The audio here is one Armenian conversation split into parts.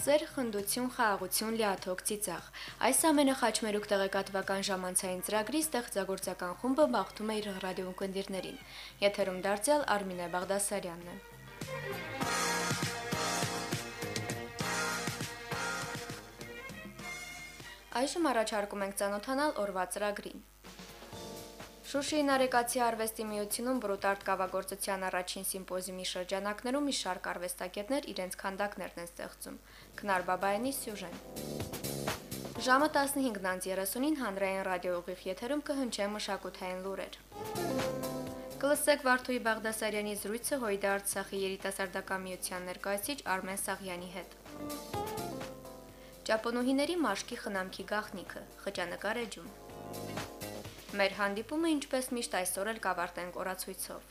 սեր, խնդություն, խաղաղություն, լիաթոք, ծիծաղ։ Այս ամենը խաչմերուկ տեղեկատվական ժամանցային ծրագրի ստեղծագործական խումբը բախտում է իր ռադիոընկերներին։ Եթերում դարձյալ Արմինե Բաղդասարյանն է։ Այժմ առաջարկում ենք ծանոթանալ օրվա ծրագրին։ Շուշիի Նարեկացի արվեստի միությունում բրուտարտ կավագործության առաջին սիմպոզիումի շրջանակներում մի շարք արվեստագետներ իրենց քանդակներն են ստեղծում։ Քնար Բաբայանի սյուժեն։ Ժամը 15:30-ին հանրային ռադիոուղիղ եթերում կհնչեն մշակութային լուրեր։ Կլսեք Վարդուհի Բաղդասարյանի զրույցը Հույդա Արցախի երիտասարդական միության ներկայացիչ Արմեն Սաղյանի հետ։ Ճապոնուհիների մաշկի խնամքի գաղտնիքը, խճանկար էջում։ Մեր հանդիպումը ինչպես միշտ այսօր էլ կավարտենք օրացույցով։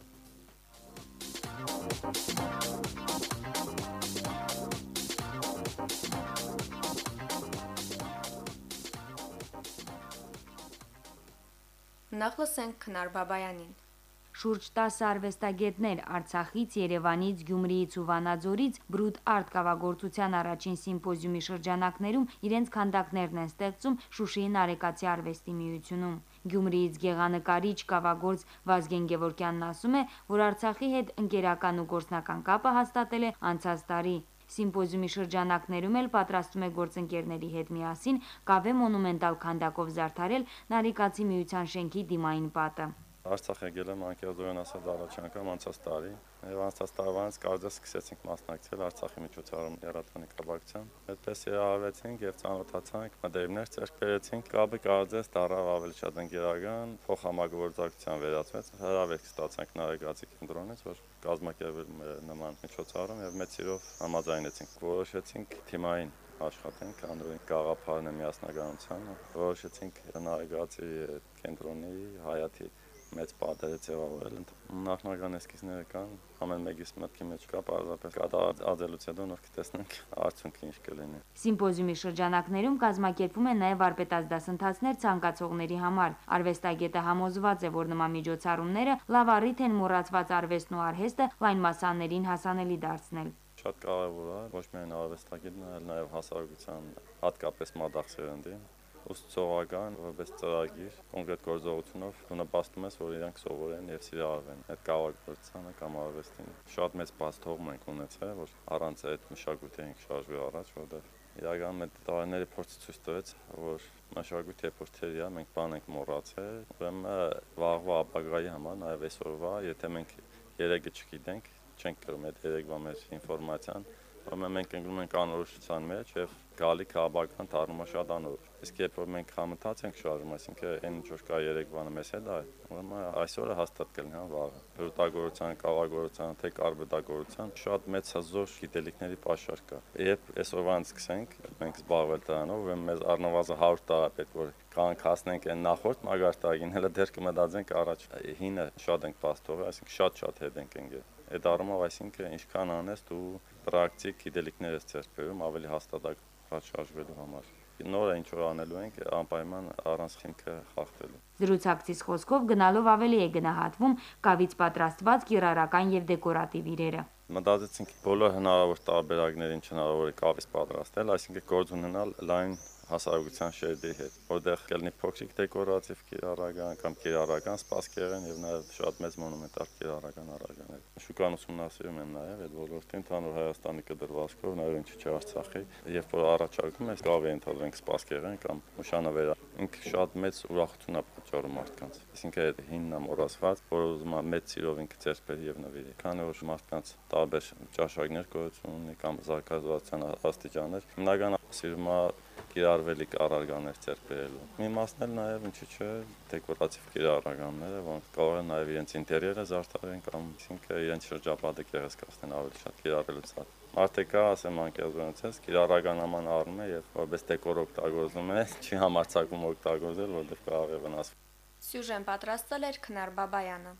Նախ լսենք Քնար Բաբայանին։ Շուրջ 10 արվեստագետներ Արցախից, Երևանից, Գյումրիից ու Վանաձորից բրուտ արտ կավագործության առաջին սիմպոզիումի շրջանակներում իրենց քանդակներն են ստեղծում Շուշիի Նարեկացի արվեստի միությունում։ Գյումրիից գեղանկարիչ կավագործ Վազգեն Գևորգյանն ասում է, որ Արցախի հետ ընկերական ու գործնական կապը հաստատել է անցած տարի։ Սիմպոզիումի շրջանակներում էլ պատրաստում է գործընկերների հետ միասին կավե մոնումենտալ քանդակով զարդարել Նարեկացի միության շենքի դիմային պատը։ Արցախ եկել եմ անկեղծորեն ասած առաջ անգամ անցած տարի եւ անցած տարվանից կարծես սկսեցինք մասնակցել Արցախի միջոցառում լրատվանի կապակցությամբ։ Այդպես երարվեցինք եւ ծանոթացանք, մտերիմներ ձեռք բերեցինք, կապը կարծես դառավ ավելի շատ ընկերական, փոխհամագործակցության վերածվեց։ Հրավերք ստացանք Նարեկացի կենտրոնից, որ կազմակերպել նման միջոցառում եւ մեծ սիրով համաձայնեցինք։ Որոշեցինք թիմային աշխատենք, անդրոյինք գաղափարն է միասնականության, որոշեցինք Նարեկացի կենտրոնի Հայաթի մեծ պատերը ձևավորել։ Նախնական էսքիզները կան, ամեն մեկիս մտքի մեջ կա, պարզապես կատարածելուց հետո նոր կտեսնենք արդյունքը ինչ կլինի։ Սիմպոզիումի շրջանակներում կազմակերպվում են նաև վարպետաց դասընթացներ ցանկացողների համար։ Արվեստագետը համոզված է, որ նման միջոցառումները լավ առիթ են մոռացված արվեստն ու արհեստը լայն մասսաներին հասանելի դարձնել։ Շատ կարևոր է ոչ միայն արվեստագետն, այլ նաև հասարակության, հատկապես մատաղ սերնդին, ուսուցողական, որպես ծրագիր, կոնկրետ գործողությունով դու նպաստում ես, որ իրանք սովորեն եւ սիրահարվեն այդ կավագործությանը կամ արվեստին։ Շատ մեծ բաց թողում ենք ունեցել, որ առանց այդ մշակույթի ենք շարժվի առաջ, որտեղ իրականում այդ տարիների փորձը ցույց տվեց, որ մշակույթի եփորձերի է, մենք բան ենք մոռացել, ուրեմն վաղվա ապագայի համար, նաեւ այսօրվա, եթե մենք երեգը չգիտենք, չենք կրում այդ երեգվա մեր ինֆորմացիան, ուրեմն մենք ընկնում ենք անորոշության մեջ եւ գալիք ապագան դառնում է շատ անորոշ։ Իսկ երբ որ մենք համընթաց ենք շարժում, այսինքն այն ինչ որ կա երեգվանը մեզ հետ է, ուրեմն այսօրը հաստատ կլինի վաղը։ Բրուտագործության, կավագործության, թե կարբետագործության շատ մեծ հզոր գիտելիքների պաշար կա։ Երբ այսօրվանից սկսենք մենք զբաղվել դրանով, ուրեմն մեզ առնվազն 100 տարի պետք որ կանք հասնենք այն նախորդ մագարտակին, հələ դեռ կմտածենք առաջ։ Հինը շատ ենք բաց թողել, այսինքն շատ հետ ենք ընկել։ Այդ առումով այսինքն ինչքան անես դու պրակտիկ գիտելիքներ ես ձեռք բերում ավելի հաստատակ շարժվելու համար։ Նորը ինչ որ անելու ենք անպայման առանց խիմքը խախտելու։ Զրուցակցից խոսքով գնալով ավելի է գնահատվում կավից պատրաստված կիրառական եւ դեկորատիվ իրերը։ Մտածեցինք բոլոր հնարավոր տարբերակներին հնարավոր է կավից պատրաստել, այսինքն գործ ունենալ լայն հասարակության շերտի հետ, որտեղ կլինի փոքրիկ դեկորատիվ կիրառական կամ կիրառական սպասքեղեն եւ նաեւ շատ մեծ մոնումենտալ կիրառական առարկաներ։ Շուկան ուսումնասիրում են նաեւ այդ ոլորտին, ընդհանուր Հայաստանի կդրվածքով, նաեւ ինչի՞ չէ Արցախի, երբ որ առաջարկում ես կավի ընդհանրենք սպասքեղեն կամ նշանավերա, ինքը շատ մեծ ուրախություն է պատճառում մարդկանց։ Այսինքն այդ հինն է մոռացված, որ ուզում է մեծ սիրով ինքը ձեռք բերի եւ նվիրի։ Քանի որ մարդկանց տարբեր ճաշակներ գոյություն ունի կամ զարգացվածության աստիճաններ, հիմնական սիրում է կիրառվելիք առարկաներ ձեռք բերելու։ Մի մասն էլ նաև ինչի՞ չէ դեկորատիվ կիրառականները, որոնք կարող են նաև իրենց ինտերիերը զարդարեն կամ ինքը իրենց շրջապատը գեղեցկացնեն ավելի շատ կիրառելուց հատ։ Մարդը կա, ասեմ անկեղծորենցես, կիրառականաման առնում է եւ որպես դեկոր օգտագործում է, չի համարձակվում օգտագործել, որովհետեւ կարող է վնասվել։ Սյուժեն պատրաստել էր Քնար Բաբայանը։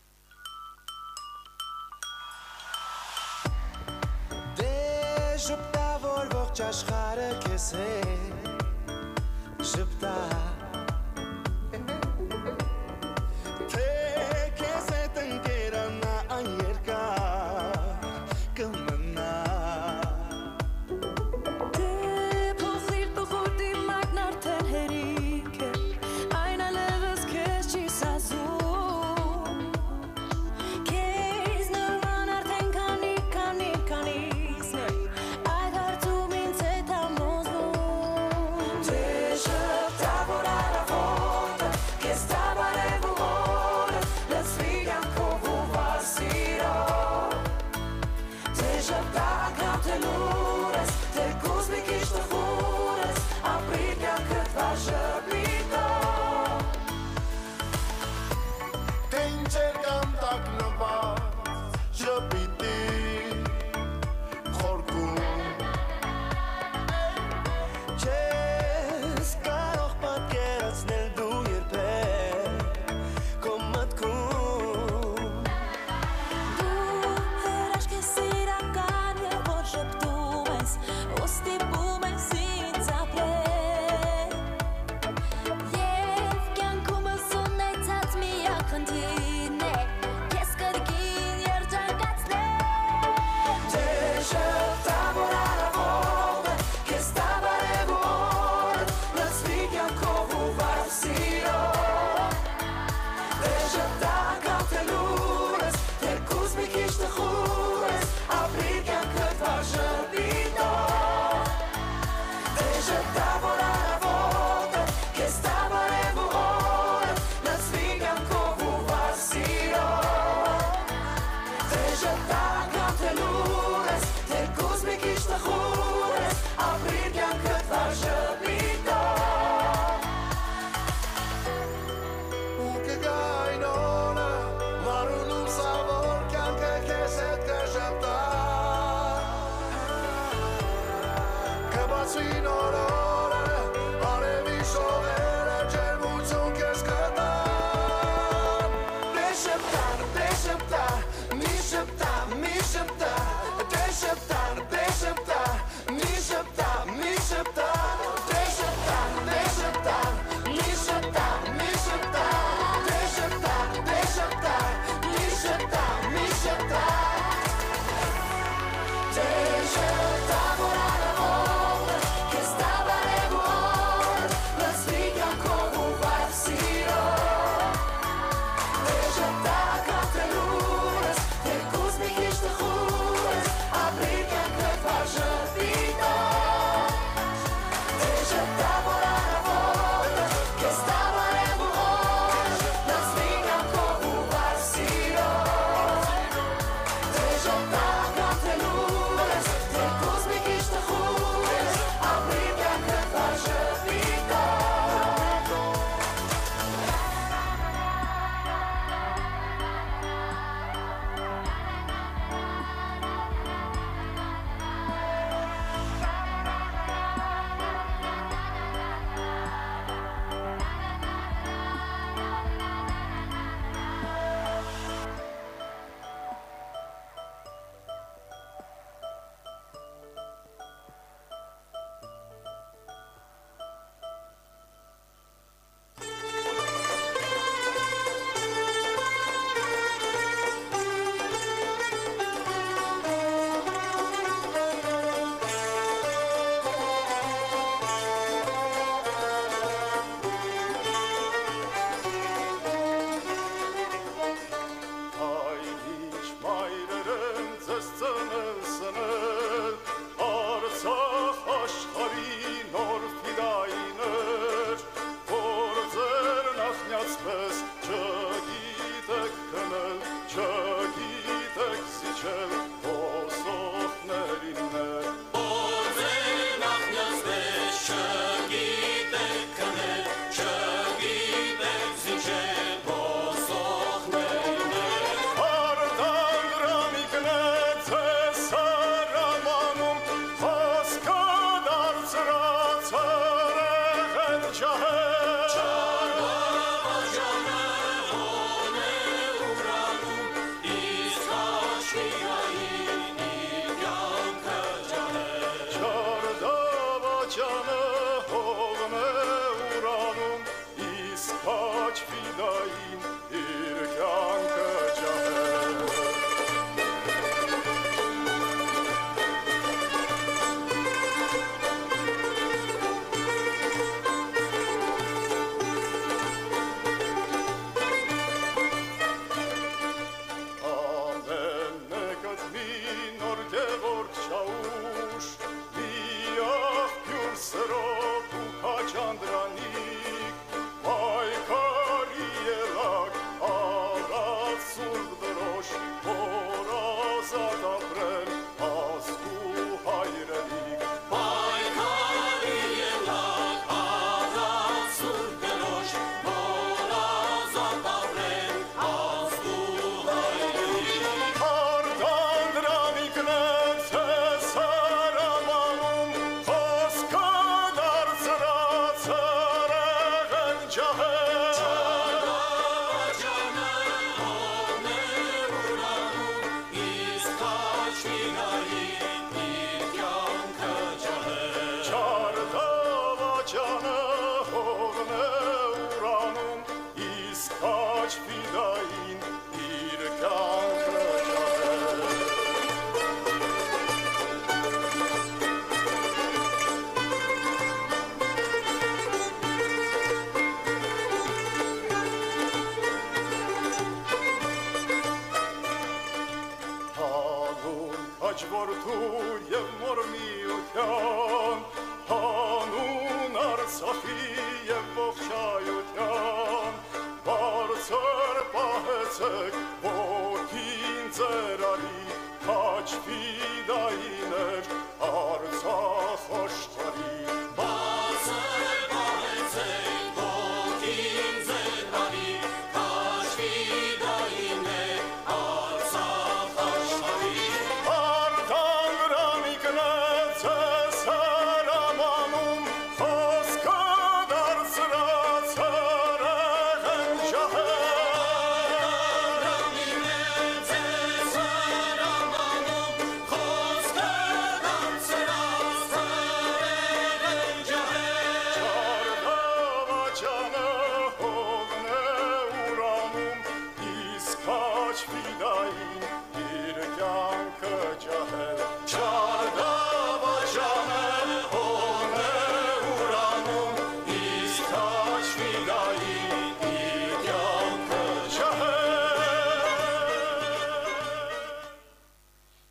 Շպտա որ ողջ աշխարհը քեզ է շպտա թե քեզ հետ ընկերանա այն երկար կմնա թե Ջերմացին օրորը արևի շողերը ջերմություն քեզ կտան Դե շպտա, մի շպտա, մի շպտա Դե շպտա, մի շպտա, մի շպտա Դե շպտա, մի շպտա, մի շպտա Դե շպտա, մի շպտա, մի շպտա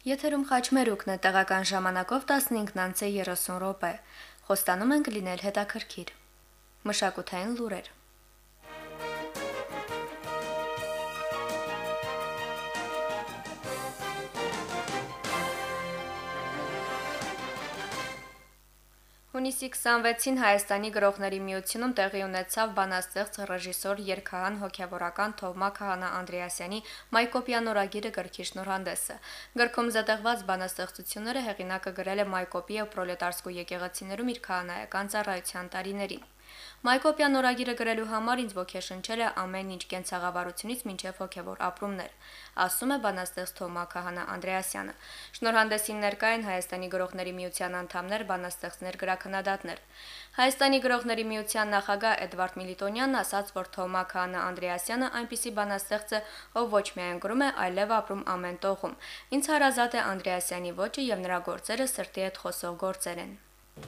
Եթերում խաչմերուկն է, տեղական ժամանակով 15:30 Խոստանում ենք լինել հետաքրքիր։ Մշակութային լուրեր։ Հունիսի 26-ին Հայաստանի գրողների միությունում տեղի ունեցավ բանաստեղծ ռեժիսոր երգահան հոգևորական Թովմա Քահանա Անդրեասյանի Մայկոպյան օրագիրը գրքի շնորհանդեսը։ Գրքում զետեղված բանաստեղծությունները հեղինակը գրել է Մայկոպի եւ Պրոլետարսկու եկեղեցիներում իր քահանայական ծառայության տարիներին։ Մայկոպյան օրագիրը գրելու համար ինձ ոգեշնչել է ամեն ինչ կենցաղավարությունից մինչև հոգևոր ապրումներ, ասում է բանաստեղծ Թովմա Քահանա Անդրեասյանը։ Շնորհանդեսին ներկա են Հայաստանի գրողների միության անդամներ, բանաստեղծներ, գրաքննադատներ։ Հայաստանի գրողների միության նախագահ Էդվարդ Միլիտոնյանն ասաց, որ Թովմա Քահանա Անդրեասյանը այնպիսի բանաստեղծ է, ով ոչ միայն գրում է, այլև ապրում ամեն տողում։ Ինձ հարազատ է Անդրեասյանի ոճը եւ նրա գործերը սրտի հետ խոսող գործեր են։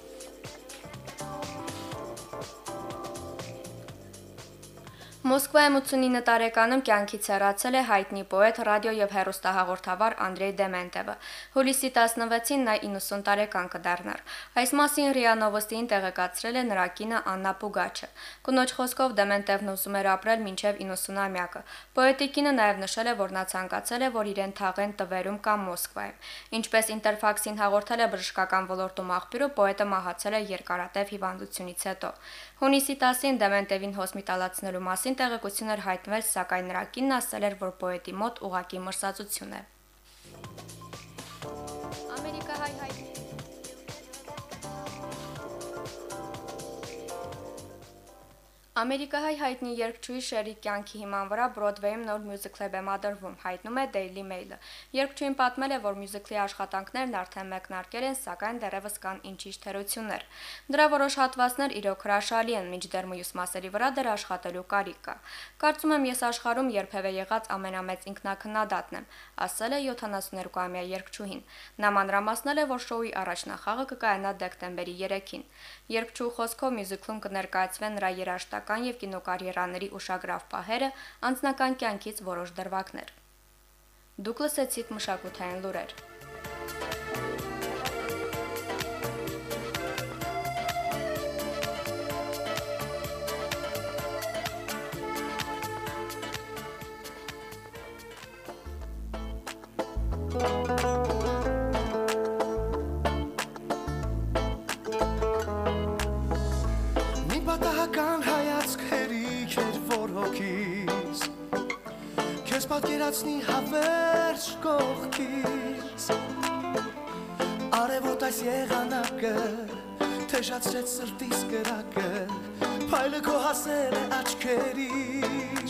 Մոսկվայում 89 տարեկանում կյանքից հեռացել է հայտնի պոետ, ռադիո եւ հեռուստահաղորդավար Անդրեյ Դեմենտևը։ Հուլիսի 16-ին նա 90 տարեկան կդառնար։ Այս մասին ՌԻԱ Նովոստիին տեղեկացրել է նրա կինը Աննա Պուգաչը։ Կնոջ խոսքով Դեմենտևն ուզում էր ապրել մինչև 90-ամյակը։ Պոետի կինը նաեւ նշել է, որ նա ցանկացել է, որ իրեն թաղեն Տվերում կամ Մոսկվայում։ Ինչպես Ինտերֆաքսին հաղորդել է բժշկական ոլորտում աղբյուրը, պոետը մահացել է երկարատև հիվանդությունից հետո։ Հունիսի 10-ին Դեմենտևին հոսպիտալացնելու մասին տեղեկություն էր հայտնվել, սակայն նրա կինն ասել էր, որ պոետի մոտ ուղղակի մրսածություն է։ Ամերիկահայ հայտնի երգչուհի Շերի կյանքի հիման վրա Բրոդվեյում նոր մյուզիկլ է բեմադրվում, հայտնում է Daily Mail-ը։ Երգչուհին պատմել է, որ մյուզիկլի աշխատանքներն արդեն մեկնարկել են, սակայն դեռևս կան ինչ-ինչ թերություններ։ Դրա որոշ հատվածներ իրոք հրաշալի են, մինչդեռ մյուս մասերի վրա դեռ աշխատելու կարիք կա։ Կարծում եմ, ես աշխարհում երբևէ եղած ամենամեծ ինքնակննադատն եմ, ասել է 72-ամյա երգչուհին։ Նա մանրամասնել է, որ շոուի առաջնախաղը կկայանա դեկտեմբերի 3-ին։ Երգչուհու խոսքով մյուզիկլում կներկայացվեն նրա երաժշտական եւ կինոկարիերաների ուշագրավ պահերը, անձնական կյանքից որոշ դրվագներ։ Դուք լսեցիք մշակութային լուրեր։ Պատահական հայացք հերիք էր որ հոգիս Քեզ պատկերացնի հավերժ կողքից Արևոտ այս եղանակը թեժացրեց սրտիս կրակը Փայլը քո հասել է աչքերից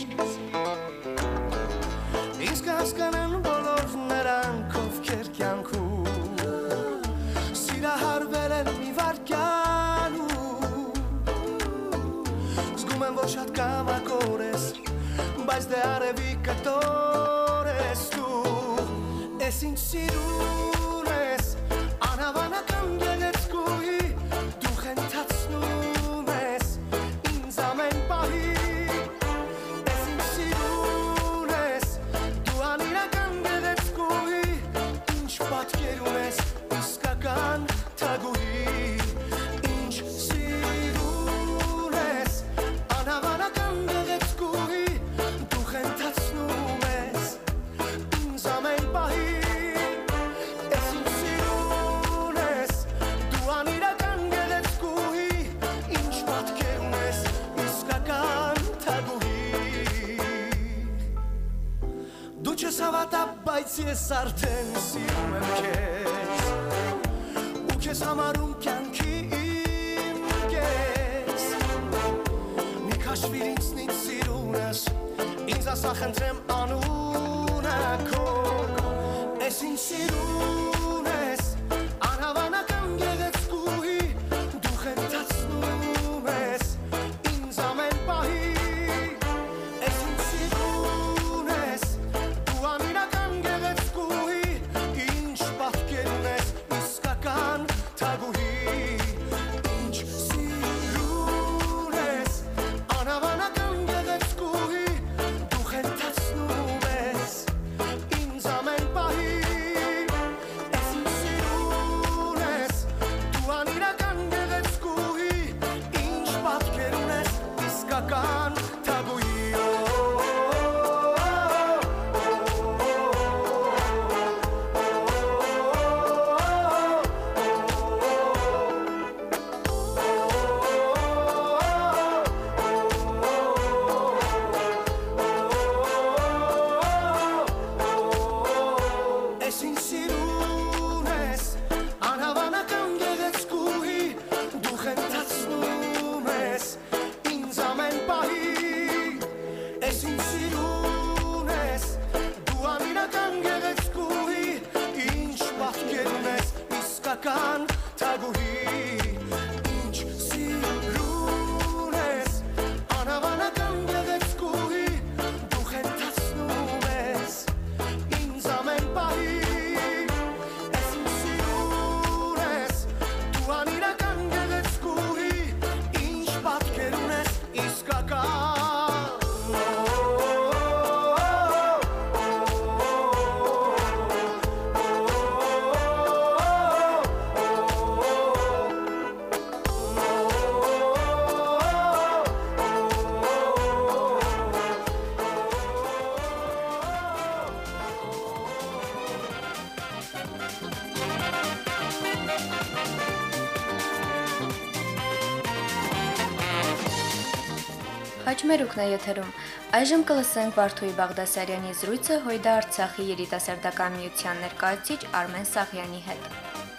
Ինձ կհասկանան բոլոր նրանք ովքեր կյանքում Սիրահարվել են մի վայրկյանում Որ շատ կամակոր ես, բայց դե արևի կտոր ես դու Ես ինձ սիրուն ես, անհավանական գեղեցկուհի Դու խենթացնում ես, ինձ ամեն պահի Ես ինձ սիրուն ես, դու անիրական գեղեցկուհի Ինչ պատկեր ունես, իսկական թագուհի Բայց ես արդեն սիրում եմ քեզ ու քեզ համարում կյանքի իմ կես Մի քաշվիր ինձնից սիրունս ինձ ասա խնդրեմ անունը քո Ես ինձ սիրուն ես անհավանական գեղեցկուհի դու խենթացնում ես ինձ ամեն պահի Խաչմերուկն է եթերում։ Այժմ կլսենք Վարդուհի Բաղդասարյանի զրույցը Հույդա Արցախի երիտասարդական միության ներկայացուցիչ Արմեն Սաղյանի հետ։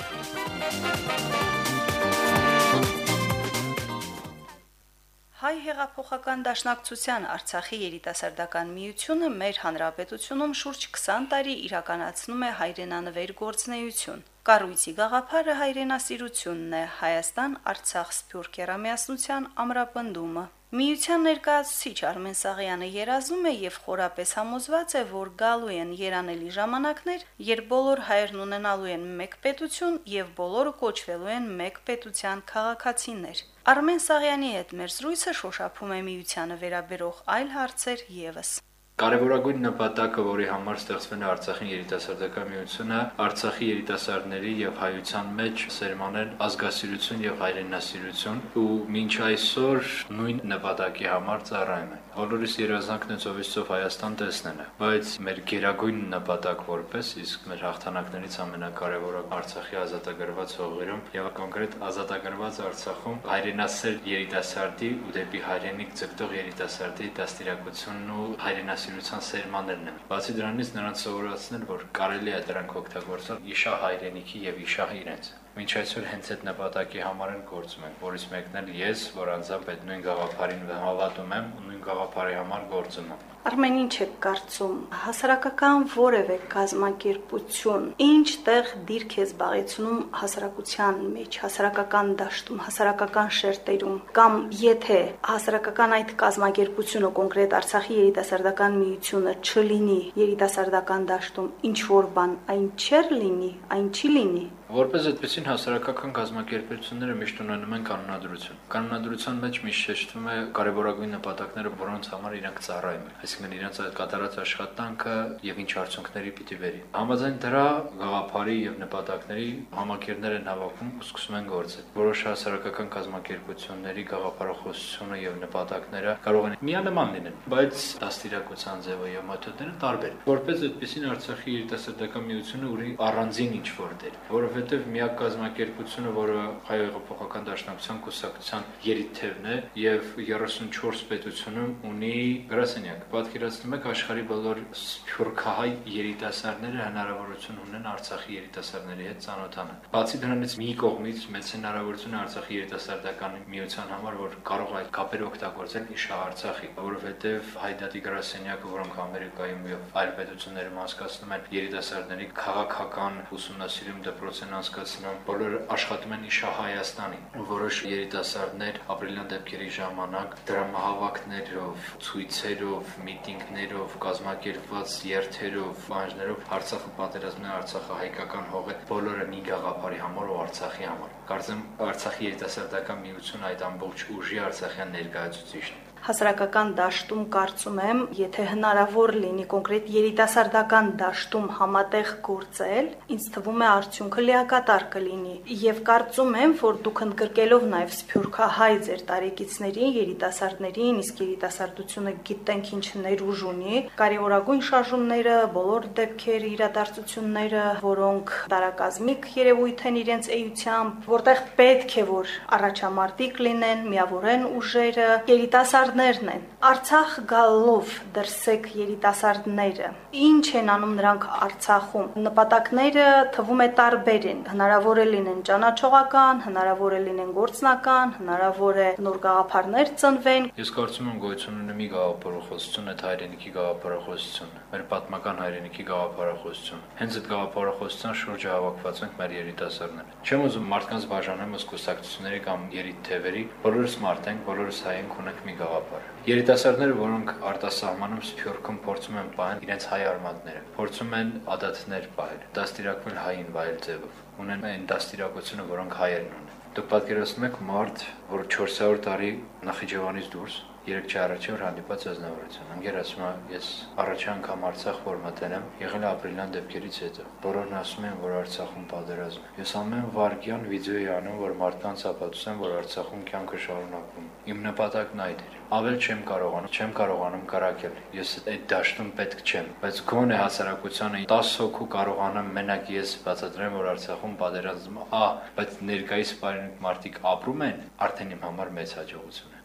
Հայ հեղափոխական դաշնակցության Արցախի երիտասարդական միությունը մեր հանրապետությունում շուրջ 20 տարի իրականացնում է հայրենանվեր գործունեություն։ Կառույցի գաղափարը հայրենասիրությունն է, Հայաստան-Արցախ սփյուռք կերամիասնության ամրապնդումը։ Միության ներկայացուցիչ Արմեն Սաղյանը երազում է եւ խորապես համոզված է, որ գալու են երանելի ժամանակներ, երբ բոլոր հայերն ունենալու են մեկ պետություն եւ բոլորը կոչվելու են մեկ պետության քաղաքացիներ։ Արմեն Սաղյանի հետ մեր զրույցը շոշափում է միությանը վերաբերող այլ հարցեր եւս։ Կարևորագույն նպատակը, որի համար ստեղծվել է Արցախի երիտասարդական միությունը, Արցախի երիտասարդների եւ հայության մեջ սերմանել ազգասիրություն եւ հայրենասիրություն, ու մինչ այսօր նույն նպատակի համար ծառայում ենք։ Բոլորիս երազանքն է ծովից Հայաստան տեսնելը, բայց մեր գերագույն նպատակ որպես, իսկ մեր հաղթանակներից ամենակարևորը Արցախի ազատագրված հողերում եւ կոնկրետ ազատագրված Արցախում հայրենասեր երիտասարդի ու դեպի հայրենիք ձգտող երիտասարդի դաստիարակությունն ու հայրենասիրության սերմանելն են։ Բացի դրանից նրանց սովորացնել, որ կարելի է դրանք օգտագործել իշահ հայրենիքի եւ իշահ իրենց։ Մինչ այսօր հենց այդ նպատակի համար են գործում ենք, որից մեկն էլ ես, որ անձամբ այդ նույն գաղափարին հավատում եմ ու նույն գաղափարի համար գործում եմ։ Արմեն, ինչ եք կարծում, հասարակական որևէ կազմակերպություն ինչ տեղ դիրք է զբաղեցնում հասարակության մեջ, հասարակական դաշտում, հասարակական շերտերում, կամ եթե հասարակական այդ կազմակերպությունը, կոնկրետ Արցախի երիտասարդական միությունը չլինի երիտասարդական դաշտում, ինչ որ բան այն չէր լինի, այն չի լինի։ Որպես այդպեսին հասարակական կազմակերպությունները միշտ ունենում են կանոնադրություն։ Կանոնադրության մեջ միշտ շեշտվում է կարևորագույն նպատակները, որոնց համար իրենք ծառայում են, այսինքն իրենց կատարած աշխատանքը եւ ինչ արդյունքների պիտի բերի։ Համաձայն դրա գաղափարի եւ նպատակների համակերներ են հավաքում ու սկսում են գործել։ Որոշ հասարակական կազմակերպությունների գաղափարախոսությունը եւ նպատակները կարող են միանման լինել, բայց դաստիարակության ձևը եւ մեթոդները տարբեր են։ Որպես այդպեսին Արցախի երիտասարդական միությունը ունի առանձին ինչ-որ դեր, որովհետև միակ կազմակերպությունը, որը Հայ հեղափոխական դաշնակցության կուսակցության երիթևն է եւ 34 պետությունում ունի գրասենյակ։ Պատկերացնում եք, աշխարհի բոլոր սփյուռքահայ երիտասարդները հնարավորություն ունեն Արցախի երիտասարդների հետ ծանոթանալ։ Բացի դրանից մի կողմից մեծ հնարավորություն է Արցախի երիտասարդական միության համար, որ կարող է կապեր օգտագործել իշահ Արցախի, որովհետև Հայդատի գրասենյակը, որոնք Ամերիկայում եւ այլ պետություններում հասկացնում են երիտասարդների քաղաքական ուսումնասիրում դպրոց են անցկացնում, բոլորը աշխատում են իշահ Հայաստանին։ Որոշ երիտասարդներ ապրիլյան դեպքերի ժամանակ դրամահավաքներով, ցույցերով, միտինգներով, կազմակերպված երթերով, բանջներով Արցախը պատերազմն է, Արցախը հայկական հող է, բոլորը մի գաղափարի համար ու Արցախի համար։ Կարծեմ Արցախի երիտասարդական միությունը այդ ամբողջ ուժի արցախյան ներկայացուցիչն է։ Հասարակական դաշտում կարծում եմ, եթե հնարավոր լինի կոնկրետ երիտասարդական դաշտում համատեղ գործել, ինձ թվում է արդյունքը լիակատար կլինի։ Եվ կարծում եմ, որ դուք ընդգրկելով նաև սփյուռքահայ ձեր տարեկիցներին, երիտասարդներին, իսկ երիտասարդությունը գիտենք ինչ ներուժ ունի, կարևորագույն շարժումները, բոլոր դեպքեր, իրադարձությունները, որոնք տարակազմիկ երևույթ են իրենց էությամբ, որտեղ պետք է որ առաջամարտիկ լինեն, միավորեն ուժերը, երիտասարդներն են։ Արցախ գալով դրսեք երիտասարդները, ինչ են անում նրանք Արցախում։ Նպատակները թվում է տարբեր են։ Հնարավոր է լինեն ճանաչողական, հնարավոր է լինեն գործնական, հնարավոր է նոր գաղափարներ ծնվեն։ Ես կարծում եմ գոյություն ունի մի գաղափարախոսություն, այդ հայրենիքի գաղափարախոսությունը, մեր պատմական հայրենիքի գաղափարախոսությունը։ Հենց այդ գաղափարախոսության շուրջ հավաքված ենք մեր երիտասարդները։ Չեմ ուզում մարդկանց բաժանել կուսակցությունների կամ երիթևերի, բոլորս մարդ ենք, բոլորս հայ ենք, ունենք մի գաղափար։ Երիտասարդները, որոնք արտասահմանում Սփյուռքում փորձում են պահել իրենց հայ արմատները, փորձում են ադատներ պահել, դաստիարակվել հային վայել ձևով, ունեն այն դաստիարակությունը, որոնք հայերն ունեն։ Դուք պատկերացնում եք մարդ, որ 400 տարի Նախիջևանից դուրս 3 առաջի օր հանդիպած ազնվորություն։ Ընկեր ասում է, ես առաջի անգամ Արցախ որ մտել եմ, եղել է ապրիլյան դեպքերից հետո։ Բոլորն ասում են, որ Արցախում պատերազմ է։ Ես ամեն վայրկյան վիդեո անում, որ մարդկանց ապացուցեմ, որ Արցախում կյանքը շարունակվում է։ Իմ նպատակն այդ էր։ Ավել չեմ կարողանում կրակել։ Ես այդ դաշտում պետք չեմ, բայց գոնե հասարակությանը 10 հոգու կարողանամ մենակ ես բացատրեմ, որ Արցախում պատերազմ է, բայց ներկայիս մարդիկ ապրում են, արդեն իմ համար մեծ հաջողություն է։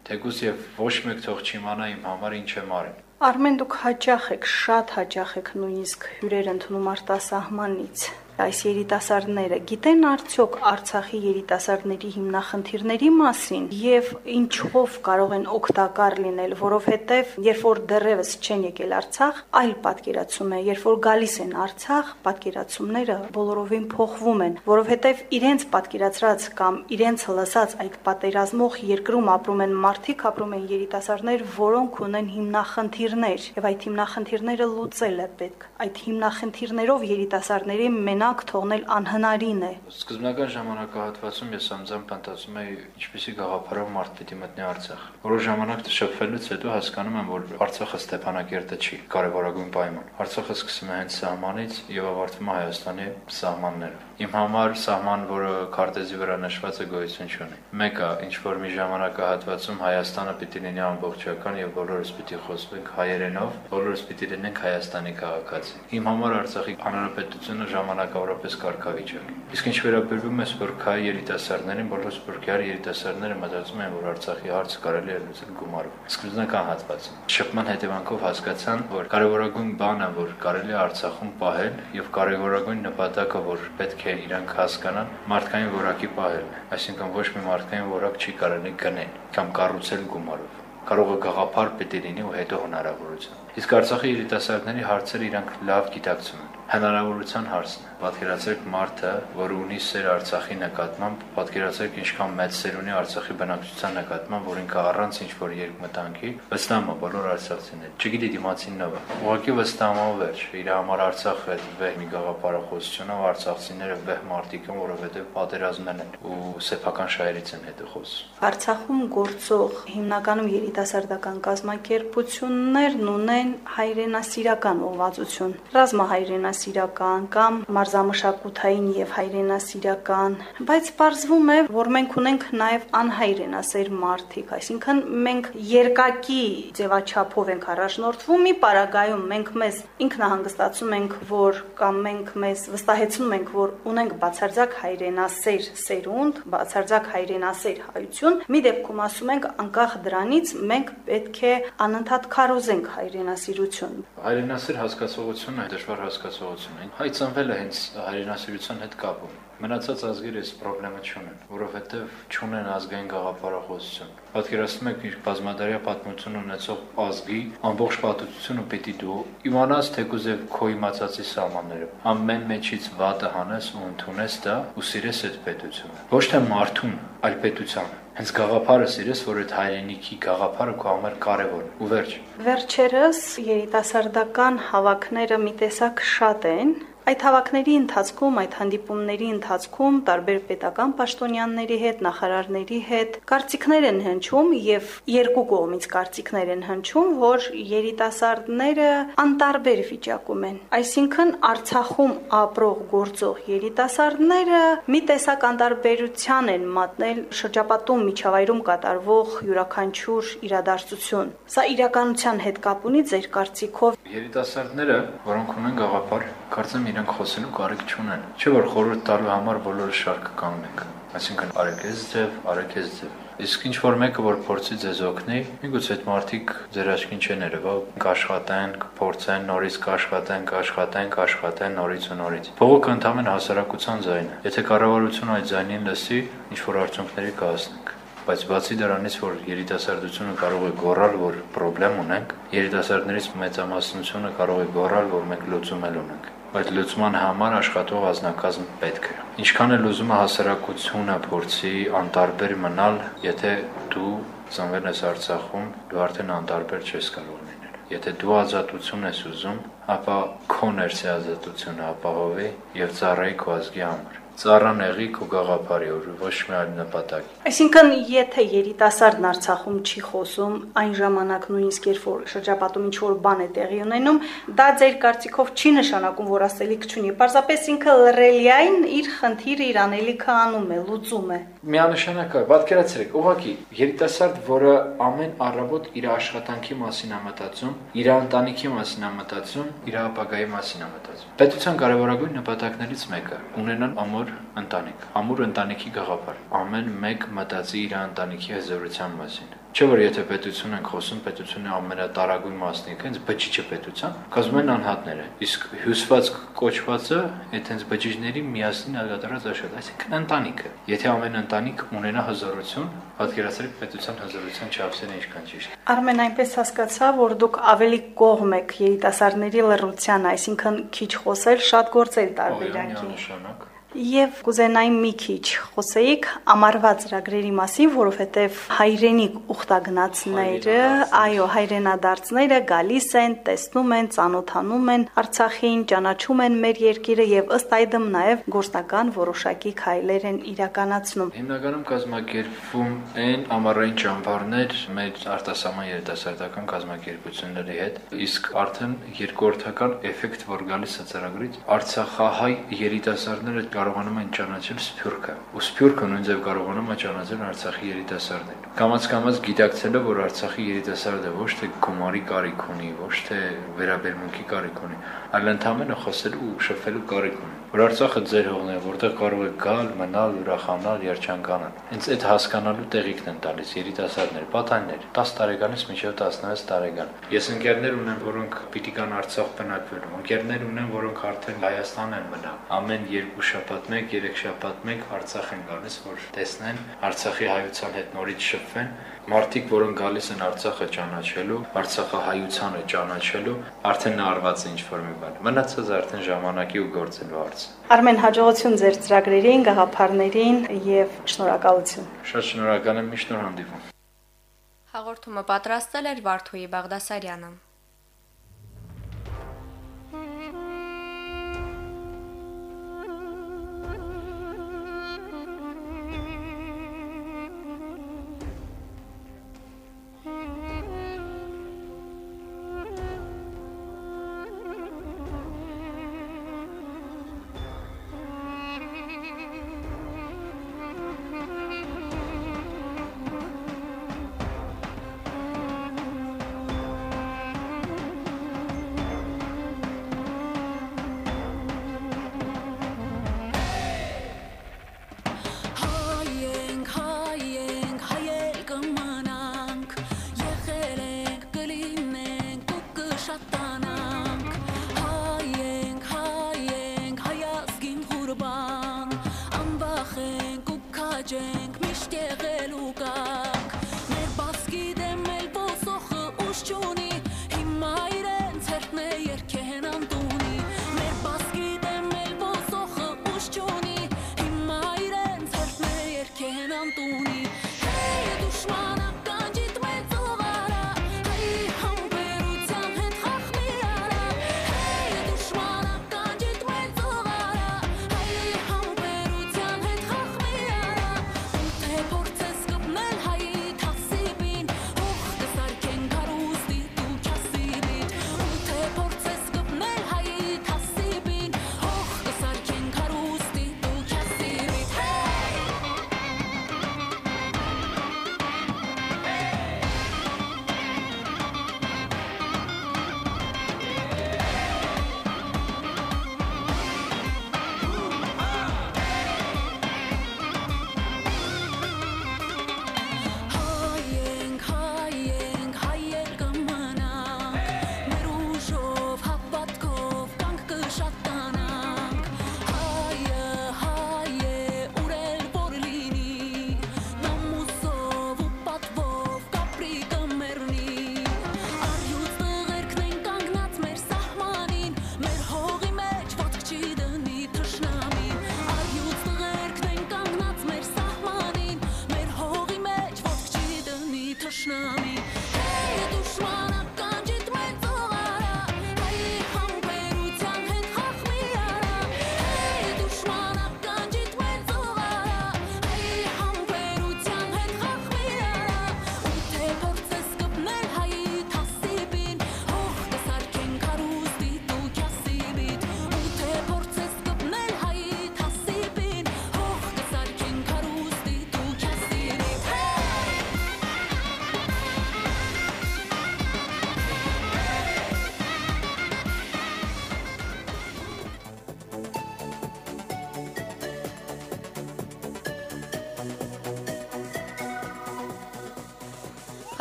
Թեկուզ եւ ոչ մեկ թող չիմանա իմ համար ինչ եմ արել։ Արմեն, դուք հաճախ եք, շատ հաճախ եք նույնիսկ հյուրեր ընդունում արտասահմանից։ Այս երիտասարդները գիտեն արդյոք Արցախի երիտասարդների հիմնախնդիրների մասին եւ ինչով կարող են օգտակար լինել, որովհետեւ երբ որ դեռևս չեն եկել Արցախ, այլ պատկերացում է, երբ որ գալիս են Արցախ, պատկերացումները բոլորովին փոխվում են, որովհետեւ իրենց պատկերացրած կամ իրենց լսած այդ պատերազմող երկրում ապրում են մարդիկ, ապրում են երիտասարդներ, որոնք ունեն հիմնախնդիրներ եւ այդ հիմնախնդիրները լուծել է պետք։ Այդ հիմնախնդիրներով երիտասարդների մենակ թողնել անհնարին է։ Սկզբնական ժամանակահատվածում ես անձամբ ֆանտազում էի ինչպեսի գաղափարով մարդ պիտի մտնի Արցախ։ Որոշ ժամանակ շփվելուց հետո հասկանում եմ, որ Արցախը Ստեփանակերտը չի, կարևորագույն պայման։ Արցախը սկսվում է հենց սահմանից եւ ավարտվում է Հայաստանի սահմաններով։ Իմ համար սահման, որը քարտեզի վրա նշված է, գոյություն չունի։ Մեկը, ինչ որ մի ժամանակահատվածում Հայաստանը պիտի լինի ամբողջական եւ բոլորս պիտի խոսենք հայերենով, բոլորս պիտի լինենք Հայաստանի քաղաքացի։ Իմ համար Արցախի հանրապետությունը ժամանակավորապես կարգավիճակ է։ Իսկ ինչ վերաբերում է սփյուռքահայ երիտասարդներին, բոլոր սփյուռքահայ երիտասարդները մտածում են, որ Արցախի հարցը կարելի է լուծել գումարով։ Սկզբնական հատվածում շփման հետևանքով հասկացան, որ կարևորագույն բանը, որ կարելի է Արցախում պահել եւ կարևորագույն նպատակը, որ պետք է իրանք հասկանան, մարդկային որակի պահելն է։ Այսինքն ոչ մի մարդկային որակ չի կարելի գնել կամ կառուցել գումարով։ Կարող է գաղափար պետք է լինի ու հետո հնարավորություն։ Իսկ Արցախի երիտասարդների հարցերը իրանք լավ գիտակցում են։ Հնարավորության հարցն է։ Պատկերացրեք մարդը, որը ունի սեր Արցախի նկատմամբ, պատկերացրեք ինչքան մեծ սեր ունի Արցախի բնակչության նկատմամբ, որ ինքը առանց ինչ-որ երկմտանքի վստահում է բոլոր արցախցիներ։ Չգիտի դիմացին նվա։ Ուղղակի վստահում վերջ։ Իր համար Արցախը վեհ մի գաղափարախոսությունով արցախցիները վեհ մարդիկ են, որովհետև պատերազմներ են ու սեփական շահերից են հետո խոսում։ Արցախում գործող հիմնականում երիտասարդական կազմակերպություններն ունեն հայրենասիրական ուղղվածություն։ Ռազմահայրենասիրական կամ մարզամշակութային եւ հայրենասիրական, բայց պարզվում է, որ մենք ունենք նաեւ անհայրենասեր մարդիկ, այսինքն մենք երկակի ձևաչափով ենք առաջնորդվում, մի պարագայում մենք մեզ ինքնահանգստացում ենք, որ կամ մենք մեզ վստահեցնում ենք, որ ունենք բացարձակ հայրենասեր սերունդ, բացարձակ հայրենասեր հայություն, մի դեպքում ասում ենք անկախ դրանից մենք պետք է անընդհատ քարոզենք հայրենասիրություն։ Հայրենասեր հասկացողությունը դժվար հասկացողություն է։ Հայ ծնվել է հենց հայրենասիրության հետ կապում։ Մնացած ազգերը այս խնդրեմը չունեն, որովհետև չունեն ազգային գաղափարախոսություն։ Պատկերացնում եք իր բազմադարյա պատմություն ունեցող ազգի ամբողջ պատմությունը պիտի դու իմանաս թեկուզ եւ քո իմացածի սահմանները։ Ամեն մեջից վատը հանես ու ընդունես դա ու սիրես այդ պետությունը։ Ոչ թե մարդուն, այլ պետությանը։ Հենց գաղափարը սիրես, որ այդ հայրենիքի գաղափարը քո համար կարևոր է։ Ու վերջ։ Վերջերս երիտասարդական հավաքները մի տեսակ շատ են։ Այդ հավաքների ընթացքում, այդ հանդիպումների ընթացքում տարբեր պետական պաշտոնյաների հետ, նախարարների հետ կարծիքներ են հնչում եւ երկու կողմից կարծիքներ են հնչում, որ երիտասարդները անտարբեր վիճակում են։ Այսինքն Արցախում ապրող գործող երիտասարդները մի տեսակ անտարբերության են մատնել շրջապատում միջավայրում կատարվող յուրաքանչյուր իրադարձություն։ Սա իրականության հետ կապ ունի ձեր կարծիքով։ Երիտասարդները, որոնք ունեն գաղափար, կարծեմ իրենք խոսելու կարիք չունեն։ Չէ՞ որ խորհուրդ տալու համար բոլորը շարքը կանգնեն ենք։ Այսինքն արեք այս ձև, արեք այս ձև։ Իսկ ինչ որ մեկը որ փորձի ձեզ օգնի, միգուցե այդ մարդիկ ձեր աչքին չեն երևա, կաշխատեն, կփորձեն, նորից կաշխատեն, նորից ու նորից։ Փողոքը ընդհանրապես հասարակության ձայնն է։ Եթե կառավարությունը այդ ձայնին լսի, ինչ որ արդյունքների կհասնենք։ Բայց բացի դրանից, որ երիտասարդությունը կարող է գոռալ, որ խնդրեմ ունենք, երիտասարդներից մեծամասնությունը կարող է գոռալ, որ մենք լուծում ունենք։ Այդ լուծման համար աշխատող ազնագազմ պետք է։ Ինչքան էլ ուզում է հասարակությունը փորձի անտարբեր մնալ, եթե դու ծնվել ես Արցախում, դու արդեն անտարբեր չես կարող լինել։ Եթե դու ազատություն ես ուզում, ապա քո ներսի ազատությունը ապահովի եւ ծառայի քո ազգի համար։ Ծառան եղի քո գաղափարի օր, ոչ մի այլ նպատակ։ Այսինքն, եթե երիտասարդն Արցախում չի խոսում, այն ժամանակ նույնիսկ երբ որ շրջապատում ինչ-որ բան է տեղի ունենում, դա ձեր կարծիքով չի նշանակում, որ ասելիք չունի։ Պարզապես ինքը լռելիային իր խնդիրը, իր անելիքը անում է, լուծում է։ Միանշանակ է, պատկերացրեք, ուղղակի երիտասարդ, որը ամեն առավոտ իր աշխատանքի մասին է մտածում, իր ընտանիքի մասին է մտածում, իր ապագայի մասին է մտածում։ Պետության կարևորագույն նպատակներից մեկը ունենալ ամուր ամուր ընտանիք, ամուր ընտանիքի գաղափար։ Ամեն մեկ մտածի իր ընտանիքի հզորության մասին։ Չէ՞ որ եթե պետություն ենք խոսում, պետությունը ամենատարագույն մասնիկը, հենց բջիջը պետության, կազմում են անհատները։ Իսկ հյուսված կոչվածը այդ հենց բջիջների միասին ալգատարած աշխատած, այսինքն ընտանիքը։ Եթե ամեն ընտանիք ունենա հզորություն, պատկերացրեք պետության հզորության չափսերը ինչքան ճիշտ։ Արմեն, այնպես հասկացա, որ դուք ավելի կողմ եք երիտասարդների լռության, այսինքն քիչ խոսել, շատ գործել տարբերակի։ Նշանակ։ Եվ կուզենայի մի քիչ խոսեիք ամառվա ծրագրերի մասին, որովհետև հայրենիք ուխտագնացները, այո, հայրենադարձները գալիս են, տեսնում են, ծանոթանում են Արցախին, ճանաչում են մեր երկիրը եւ ըստ այդմ նաեւ գործնական որոշակի քայլեր են իրականացնում։ Հիմնականում կազմակերպվում են ամառային ճամբարներ մեր արտասահման երիտասարդական կազմակերպությունների հետ, իսկ արդեն երկրորդական էֆեկտ, որ գալիս է ծրագրից, Արցախահայ երիտասարդները կարողանում են ճանաչել Սփյուռքը, ու Սփյուռքը նույն ձև կարողանում է ճանաչել Արցախի երիտասարդին։ Կամաց գիտակցելով, որ Արցախի երիտասարդը ոչ թե գումարի կարիք ունի, ոչ թե վերաբերմունքի կարիք ունի, այլ ընդհանրապես խոսելու ու շփվելու կարիք ունի։ Որ Արցախը ձեր հողն է, որտեղ կարող եք գալ, մնալ, ուրախանալ, երջանկանալ։ Հենց այդ հասկանալու տեղիքն են տալիս երիտասարդներ, պատանիներ, 10 տարեկանից մինչև 16 տարեկան։ Ես ընկերներ ունեմ, որոնք պիտի գան Արցախ բնակվելու, ընկերներ ունեմ, որոնք արդեն Հայաստան են մնա։ Ամեն 2 շաբաթ 1, 3 շաբաթ 1 Արցախ են գալիս, որ տեսնեն Արցախի հայության հետ նորից շփվեն։ Մարդիկ, որոնք գալիս են Արցախը ճանաչելու, Արցախահայությանը ճանաչելու, արդեն արված է ինչ-որ մի բան։ Մնացած արդեն ժամանակի ու գործելու հարց։ Արմեն, հաջողություն ձեր ծրագրերին, գաղափարներին եւ շնորհակալություն։ Շատ շնորհակալ եմ, միշտ նոր հանդիպում։ Հաղորդումը պատրաստել էր Վարդուհի Բաղդասարյանը։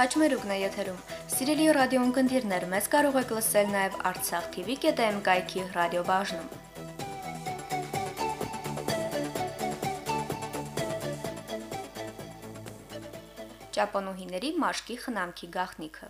Խաչմերուկն է եթերում։ Սիրելի ռադիոընկերներ, մեզ կարող եք լսել նաև Artsakh TV.am կայքի ռադիոբաժնում։ Ճապոնուհիների մաշկի խնամքի գաղտնիքը։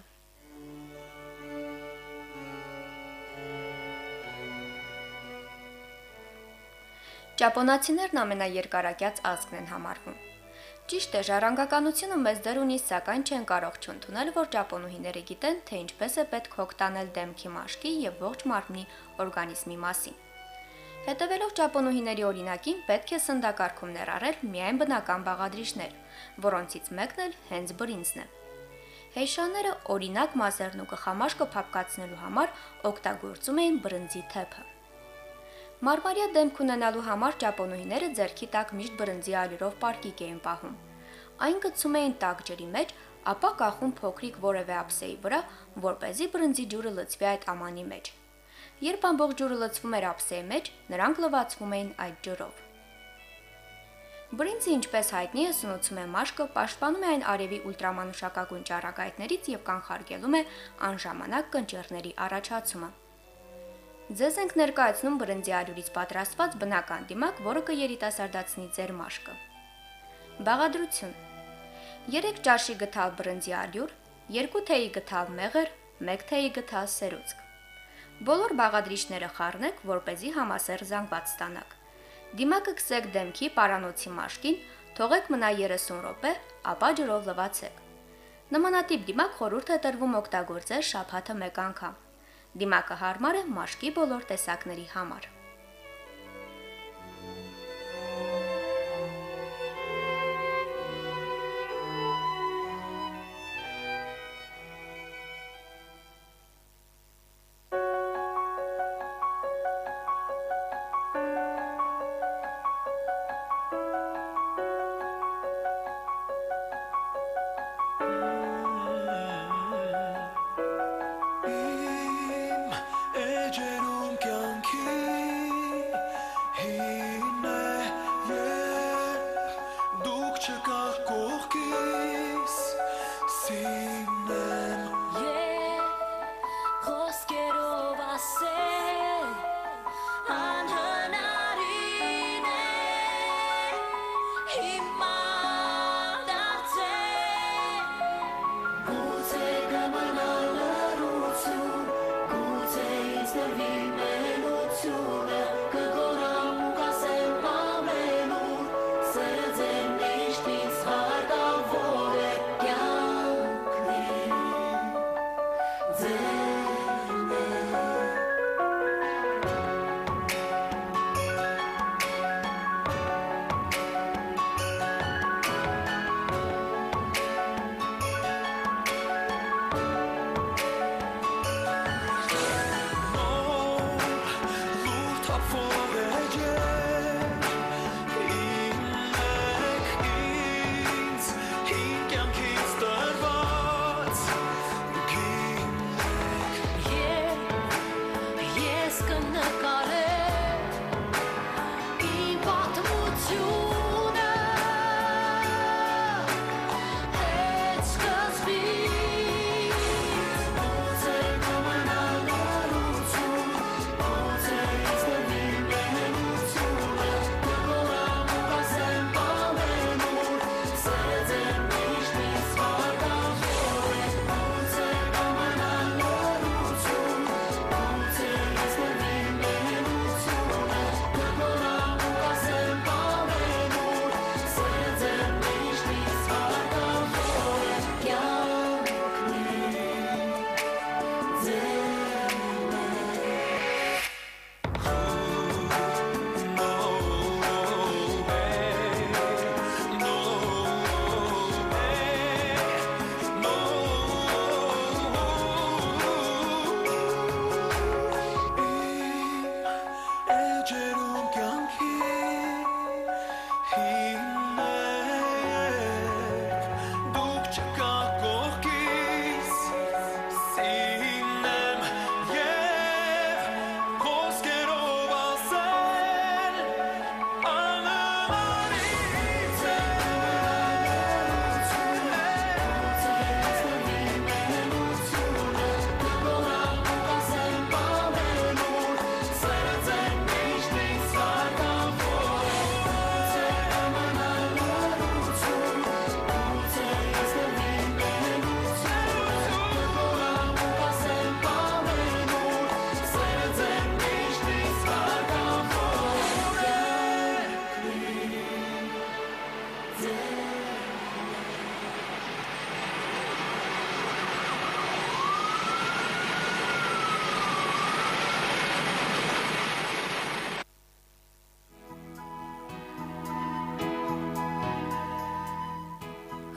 Ճապոնացիներն ամենաերկարակյաց ազգն են համարվում։ Ճիշտ է, ժառանգականությունը մեծ դեր ունի, սակայն չեն կարող չընդունել, որ ճապոնուհիները գիտեն, թե ինչպես է պետք հոգ տանել դեմքի մաշկի եւ ողջ մարմնի օրգանիզմի մասին։ Հետևելով ճապոնուհիների օրինակին, պետք է սննդակարգում ներառել միայն բնական բաղադրիչներ, որոնցից մեկն էլ հենց բրինձն է։ Հեյշաները օրինակ մազերն ու գլխամաշկը փափկացնելու համար օգտագործում էին բրնձի թեփը։ Մարմարյա դեմք ունենալու համար ճապոնուհիները ձեռքի տակ միշտ բրնձի ալյուրով պարկիկ էին պահում։ Այն գցում էին տաք ջրի մեջ, ապա կախում փոքրիկ որևէ ափսեի վրա, որպեսզի բրնձի ջուրը լցվի այդ ամանի մեջ։ Երբ ամբողջ ջուրը լցվում էր ափսեի մեջ, նրանք լվացվում էին այդ ջրով։ Բրինձը, ինչպես հայտնի է, սնուցում է մաշկը, պաշտպանում է այն արևի ուլտրամանուշակագույն ճառագայթներից եւ կանխարգելում է անժամանակ կնճիռների առաջացումը։ Ձեզ ենք ներկայացնում բրնձի ալյուրից պատրաստված բնական դիմակ, որը կերիտասարդացնի ձեր մաշկը։ Բաղադրություն. 3 ճաշի գթալ բրնձի ալյուր, 2 թեյի գթալ մեղր, 1 թեյի գթալ սերուցք։ Բոլոր բաղադրիչները խառնեք, որպեսզի համասեռ զանգված ստանաք։ Դիմակը քսեք դեմքի պարանոցի մաշկին, թողեք մնա 30 րոպե, ապա ջրով լվացեք։ Նմանատիպ դիմակ խորհուրդ է տրվում օգտագործել շաբաթը 1 անգամ։ Դիմակը հարմար է մաշկի բոլոր տեսակների համար։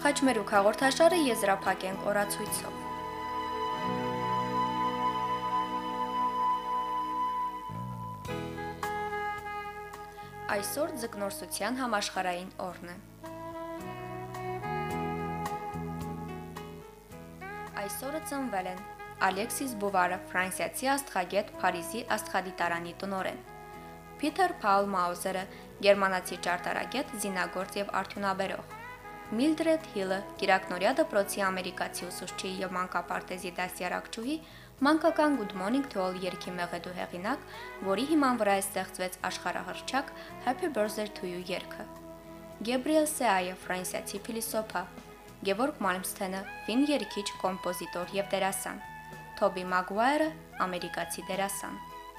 Խաչմերուկ հաղորդաշարը եզրափակենք օրացույցով։ Այսօր ձկնորսության համաշխարհային օրն է։ Այսօրը ծնվել են Ալեքսիս Բովարը, ֆրանսիացի աստղագետ, Փարիզի աստղադիտարանի տնօրեն, Փիթեր Փաուլ Մաուզերը, գերմանացի ճարտարագետ, զինագործ եւ արդյունաբերող, Միլդրեդ Հիլը, Կիրակնորյա դպրոցի ամերիկացի ուսուցչի եւ մանկապարտեզի դասյարակչուհի, մանկական Good Morning to All երգի մեղեդու հեղինակ, որի հիման վրա է ստեղծվեց աշխարհահռչակ Happy Birthday to You երգը, Գեբրիել Սեայը, ֆրանսիացի փիլիսոփա, Գևորգ Մալմսթենը, ֆին երգիչ, կոմպոզիտոր եւ դերասան, Թոբի Մագուայրը, ամերիկացի դերասան։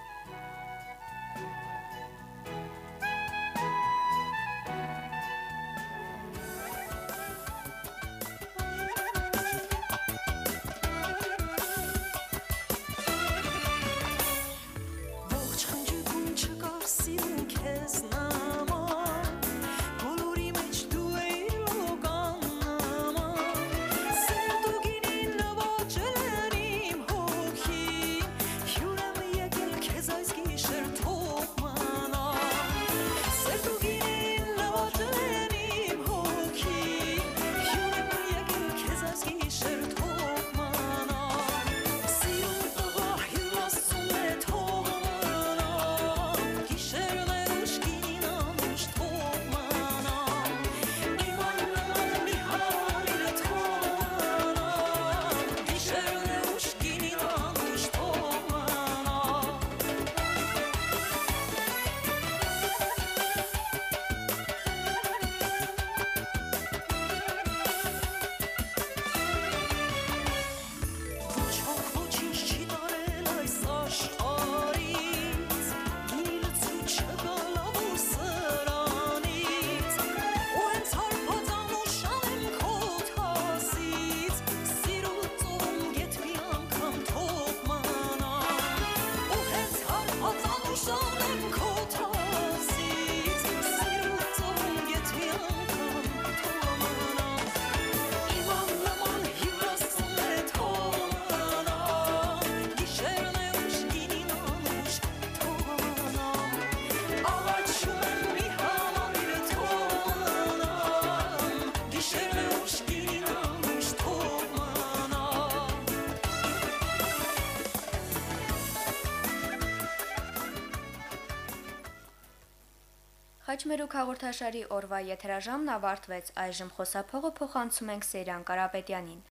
Խաչմերուկ հաղորդաշարի օրվա եթերաժամն ավարտվեց, այժմ խոսափողը փոխանցում ենք Սեյրան Կարապետյանին։